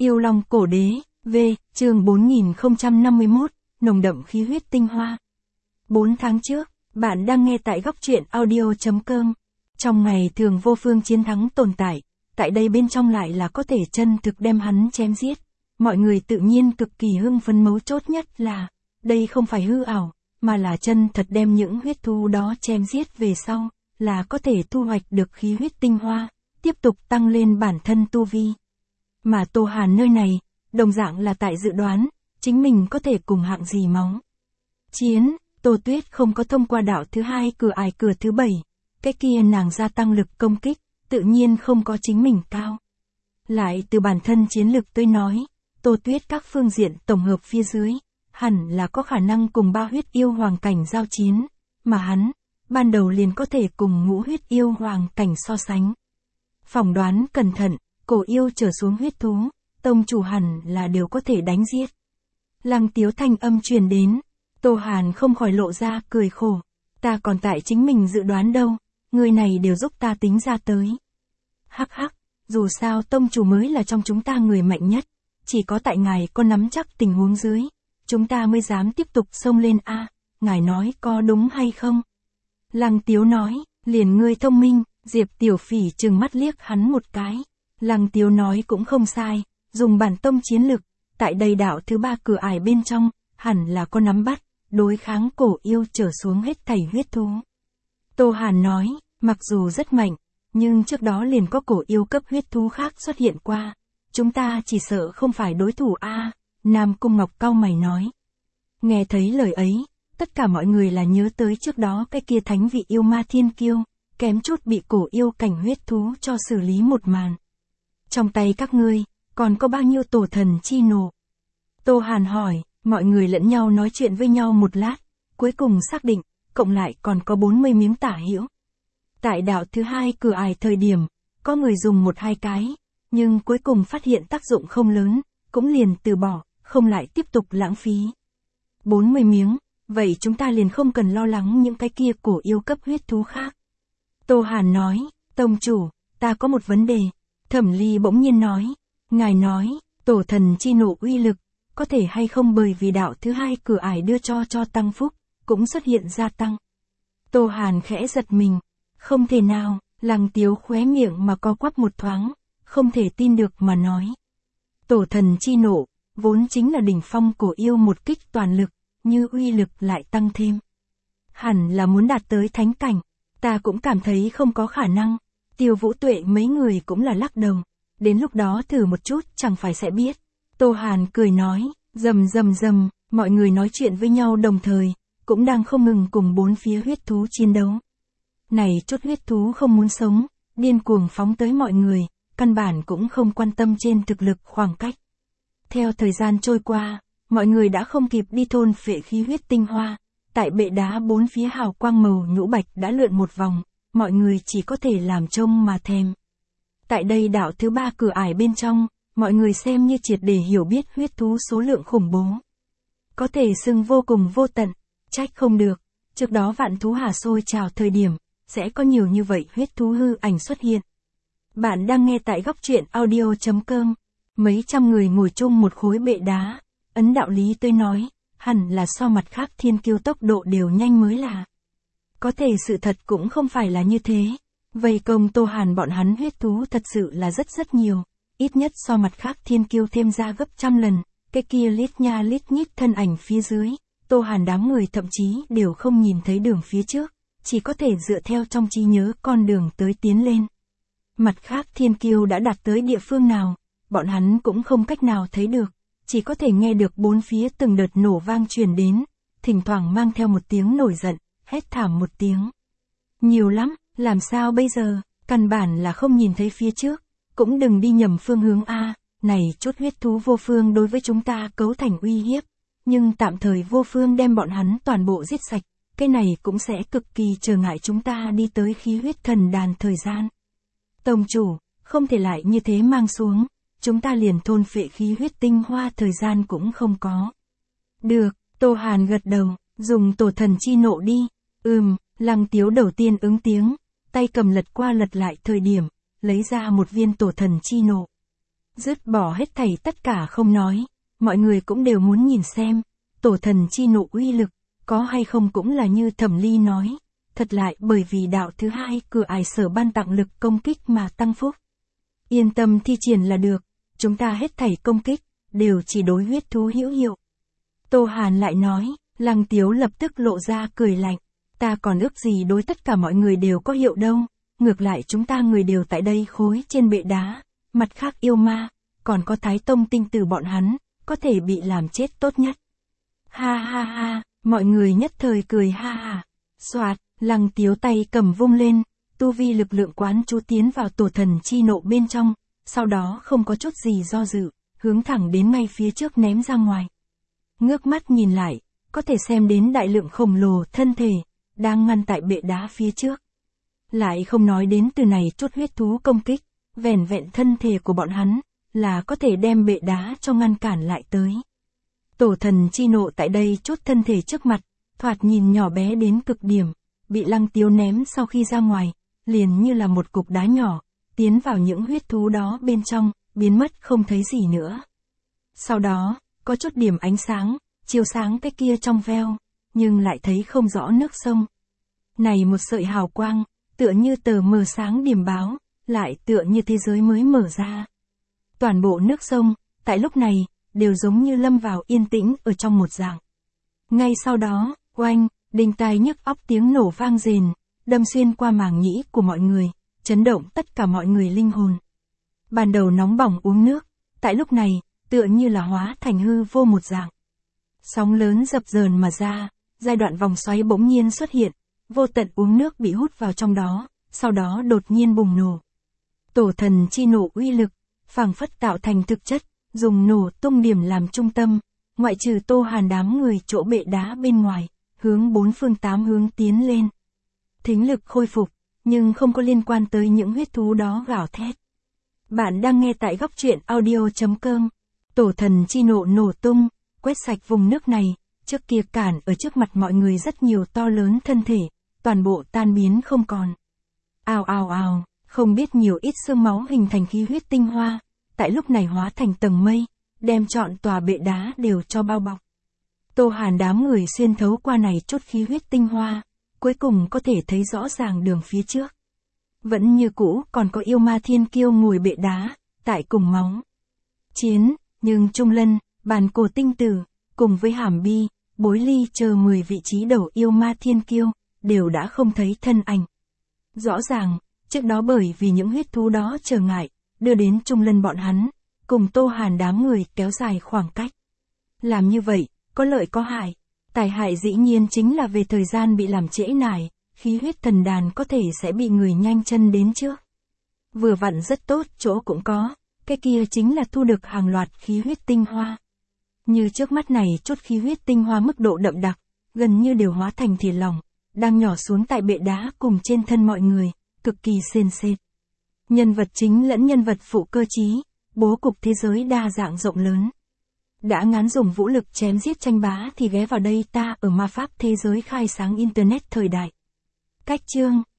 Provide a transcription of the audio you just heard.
Yêu Long Cổ Đế, V, chương 4051, nồng đậm khí huyết tinh hoa. 4 tháng trước, bạn đang nghe tại góc truyện audio.com. Trong ngày thường vô phương chiến thắng tồn tại, tại đây bên trong lại là có thể chân thực đem hắn chém giết. Mọi người tự nhiên cực kỳ hưng phấn, mấu chốt nhất là, đây không phải hư ảo, mà là chân thật đem những huyết thú đó chém giết về sau, là có thể thu hoạch được khí huyết tinh hoa, tiếp tục tăng lên bản thân tu vi. Mà Tô Hàn nơi này, đồng dạng là tại dự đoán, chính mình có thể cùng hạng gì máu chiến. Tô Tuyết không có thông qua đạo thứ 2 cửa ải cửa thứ 7, cái kia nàng gia tăng lực công kích, tự nhiên không có chính mình cao. Lại từ bản thân chiến lực tôi nói, Tô Tuyết các phương diện tổng hợp phía dưới, hẳn là có khả năng cùng 3 huyết yêu hoàng cảnh giao chiến, mà hắn, ban đầu liền có thể cùng ngũ huyết yêu hoàng cảnh so sánh. Phỏng đoán cẩn thận, cổ yêu trở xuống huyết thú, tông chủ hẳn là đều có thể đánh giết. Lăng Tiếu thanh âm truyền đến, Tô Hàn không khỏi lộ ra cười khổ, ta còn tại chính mình dự đoán đâu, người này đều giúp ta tính ra tới. Hắc hắc, dù sao tông chủ mới là trong chúng ta người mạnh nhất, chỉ có tại ngài có nắm chắc tình huống dưới, chúng ta mới dám tiếp tục xông lên a, ngài nói có đúng hay không? Lăng Tiếu nói, liền ngươi thông minh, Diệp Tiểu Phỉ trừng mắt liếc hắn một cái. Lăng Tiếu nói cũng không sai, dùng bản tông chiến lực, tại đây đạo thứ 3 cửa ải bên trong, hẳn là có nắm bắt, đối kháng cổ yêu trở xuống hết thảy huyết thú. Tô Hàn nói, mặc dù rất mạnh, nhưng trước đó liền có cổ yêu cấp huyết thú khác xuất hiện qua, chúng ta chỉ sợ không phải đối thủ a. Nam Cung Ngọc cau mày nói. Nghe thấy lời ấy, tất cả mọi người là nhớ tới trước đó cái kia thánh vị yêu ma thiên kiêu, kém chút bị cổ yêu cảnh huyết thú cho xử lý một màn. Trong tay các ngươi, còn có bao nhiêu tổ thần chi nộ? Tô Hàn hỏi, mọi người lẫn nhau nói chuyện với nhau một lát, cuối cùng xác định, cộng lại còn có 40 miếng tả hữu. Tại đạo thứ 2 cửa ải thời điểm, có người dùng 1-2 cái, nhưng cuối cùng phát hiện tác dụng không lớn, cũng liền từ bỏ, không lại tiếp tục lãng phí. 40 miếng, vậy chúng ta liền không cần lo lắng những cái kia cổ yêu cấp huyết thú khác. Tô Hàn nói, tông chủ, ta có một vấn đề. Thẩm Ly bỗng nhiên nói, ngài nói, tổ thần chi nộ uy lực, có thể hay không bởi vì đạo thứ 2 cửa ải đưa cho tăng phúc, cũng xuất hiện gia tăng. Tô Hàn khẽ giật mình, không thể nào, Lăng Tiếu khóe miệng mà co quắp một thoáng, không thể tin được mà nói. Tổ thần chi nộ, vốn chính là đỉnh phong cổ yêu một kích toàn lực, như uy lực lại tăng thêm. Hẳn là muốn đạt tới thánh cảnh, ta cũng cảm thấy không có khả năng. Tiêu Vũ Tuệ mấy người cũng là lắc đầu, đến lúc đó thử một chút chẳng phải sẽ biết. Tô Hàn cười nói, rầm rầm rầm, mọi người nói chuyện với nhau đồng thời, cũng đang không ngừng cùng 4 phía huyết thú chiến đấu. Này chút huyết thú không muốn sống, điên cuồng phóng tới mọi người, căn bản cũng không quan tâm trên thực lực khoảng cách. Theo thời gian trôi qua, mọi người đã không kịp đi thôn phệ khí huyết tinh hoa, tại bệ đá 4 phía hào quang màu nhũ bạch đã lượn một vòng, mọi người chỉ có thể làm trông mà thèm. Tại đây đạo thứ 3 cửa ải bên trong, mọi người xem như triệt để hiểu biết huyết thú số lượng khủng bố. Có thể xưng vô cùng vô tận, trách không được, trước đó vạn thú hà sôi trào thời điểm, sẽ có nhiều như vậy huyết thú hư ảnh xuất hiện. Bạn đang nghe tại góc truyện audio.com, mấy trăm người ngồi chung một khối bệ đá, ấn đạo lý tôi nói, hẳn là so mặt khác thiên kiêu tốc độ đều nhanh mới là. Có thể sự thật cũng không phải là như thế, vây công Tô Hàn bọn hắn huyết thú thật sự là rất nhiều, ít nhất so mặt khác thiên kiêu thêm ra gấp trăm lần, cái kia lít nha lít nhít thân ảnh phía dưới, Tô Hàn đám người thậm chí đều không nhìn thấy đường phía trước, chỉ có thể dựa theo trong trí nhớ con đường tới tiến lên. Mặt khác thiên kiêu đã đạt tới địa phương nào, bọn hắn cũng không cách nào thấy được, chỉ có thể nghe được 4 phía từng đợt nổ vang truyền đến, thỉnh thoảng mang theo một tiếng nổi giận, hét thảm một tiếng. Nhiều lắm, làm sao bây giờ, căn bản là không nhìn thấy phía trước, cũng đừng đi nhầm phương hướng a, này chút huyết thú vô phương đối với chúng ta cấu thành uy hiếp, nhưng tạm thời vô phương đem bọn hắn toàn bộ giết sạch, cái này cũng sẽ cực kỳ trở ngại chúng ta đi tới khí huyết thần đàn thời gian. Tông chủ, không thể lại như thế mang xuống, chúng ta liền thôn phệ khí huyết tinh hoa thời gian cũng không có. Được, Tô Hàn gật đầu, dùng tổ thần chi nộ đi. Lăng Tiếu đầu tiên ứng tiếng, tay cầm lật qua lật lại thời điểm, lấy ra một viên tổ thần chi nộ. Dứt bỏ hết thảy tất cả không nói, mọi người cũng đều muốn nhìn xem, tổ thần chi nộ uy lực, có hay không cũng là như Thẩm Ly nói, thật lại bởi vì đạo thứ hai cửa ải sở ban tặng lực công kích mà tăng phúc. Yên tâm thi triển là được, chúng ta hết thảy công kích, đều chỉ đối huyết thú hữu hiệu. Tô Hàn lại nói, Lăng Tiếu lập tức lộ ra cười lạnh, ta còn ước gì đối tất cả mọi người đều có hiệu đâu, ngược lại chúng ta người đều tại đây khối trên bệ đá, mặt khác yêu ma, còn có Thái Tông tinh tử bọn hắn, có thể bị làm chết tốt nhất. Ha ha ha, mọi người nhất thời cười ha ha. Soạt, Lăng Tiếu tay cầm vung lên, tu vi lực lượng quán chú tiến vào tổ thần chi nộ bên trong, sau đó không có chút gì do dự, hướng thẳng đến ngay phía trước ném ra ngoài. Ngước mắt nhìn lại, có thể xem đến đại lượng khổng lồ thân thể, đang ngăn tại bệ đá phía trước. Lại không nói đến từ này chút huyết thú công kích, vẻn vẹn thân thể của bọn hắn, là có thể đem bệ đá cho ngăn cản lại tới. Tổ thần chi nộ tại đây chút thân thể trước mặt, thoạt nhìn nhỏ bé đến cực điểm, bị Lăng Tiếu ném sau khi ra ngoài, liền như là một cục đá nhỏ, tiến vào những huyết thú đó bên trong, biến mất không thấy gì nữa. Sau đó, có chút điểm ánh sáng, chiếu sáng cái kia trong veo, nhưng lại thấy không rõ nước sông. Này một sợi hào quang, tựa như tờ mờ sáng điểm báo, lại tựa như thế giới mới mở ra. Toàn bộ nước sông, tại lúc này, đều giống như lâm vào yên tĩnh ở trong một dạng. Ngay sau đó, oanh, đinh tai nhức óc tiếng nổ vang rền, đâm xuyên qua màng nhĩ của mọi người, chấn động tất cả mọi người linh hồn. Ban đầu nóng bỏng uống nước, tại lúc này, tựa như là hóa thành hư vô một dạng. Sóng lớn dập dờn mà ra, giai đoạn vòng xoáy bỗng nhiên xuất hiện, vô tận uống nước bị hút vào trong đó, sau đó đột nhiên bùng nổ. Tổ thần chi nổ uy lực, phảng phất tạo thành thực chất, dùng nổ tung điểm làm trung tâm, ngoại trừ Tô Hàn đám người chỗ bệ đá bên ngoài, hướng bốn phương tám hướng tiến lên. Thính lực khôi phục, nhưng không có liên quan tới những huyết thú đó gào thét. Bạn đang nghe tại góc truyện audio.com. Tổ thần chi nộ nổ tung, quét sạch vùng nước này, trước kia cản ở trước mặt mọi người rất nhiều to lớn thân thể, toàn bộ tan biến không còn. Ào ào ào, không biết nhiều ít xương máu hình thành khí huyết tinh hoa, tại lúc này hóa thành tầng mây, đem trọn tòa bệ đá đều cho bao bọc. Tô Hàn đám người xuyên thấu qua này chút khí huyết tinh hoa, cuối cùng có thể thấy rõ ràng đường phía trước. Vẫn như cũ còn có yêu ma thiên kiêu ngồi bệ đá, tại cùng máu chiến, nhưng Trung Lân, Bàn Cổ tinh tử, cùng với Hàm Bi, Bối Ly chờ 10 vị trí đầu yêu ma thiên kiêu, đều đã không thấy thân ảnh. Rõ ràng, trước đó bởi vì những huyết thú đó trở ngại, đưa đến Trung Lân bọn hắn, cùng Tô Hàn đám người kéo dài khoảng cách. Làm như vậy, có lợi có hại. Tài hại dĩ nhiên chính là về thời gian bị làm trễ nải, khí huyết thần đàn có thể sẽ bị người nhanh chân đến trước. Vừa vặn rất tốt chỗ cũng có, cái kia chính là thu được hàng loạt khí huyết tinh hoa. Như trước mắt này chút khí huyết tinh hoa mức độ đậm đặc, gần như đều hóa thành thìa lỏng, đang nhỏ xuống tại bệ đá cùng trên thân mọi người, cực kỳ sền sệt. Nhân vật chính lẫn nhân vật phụ cơ trí, bố cục thế giới đa dạng rộng lớn. Đã ngán dùng vũ lực chém giết tranh bá thì ghé vào đây ta ở ma pháp thế giới khai sáng internet thời đại. Cách chương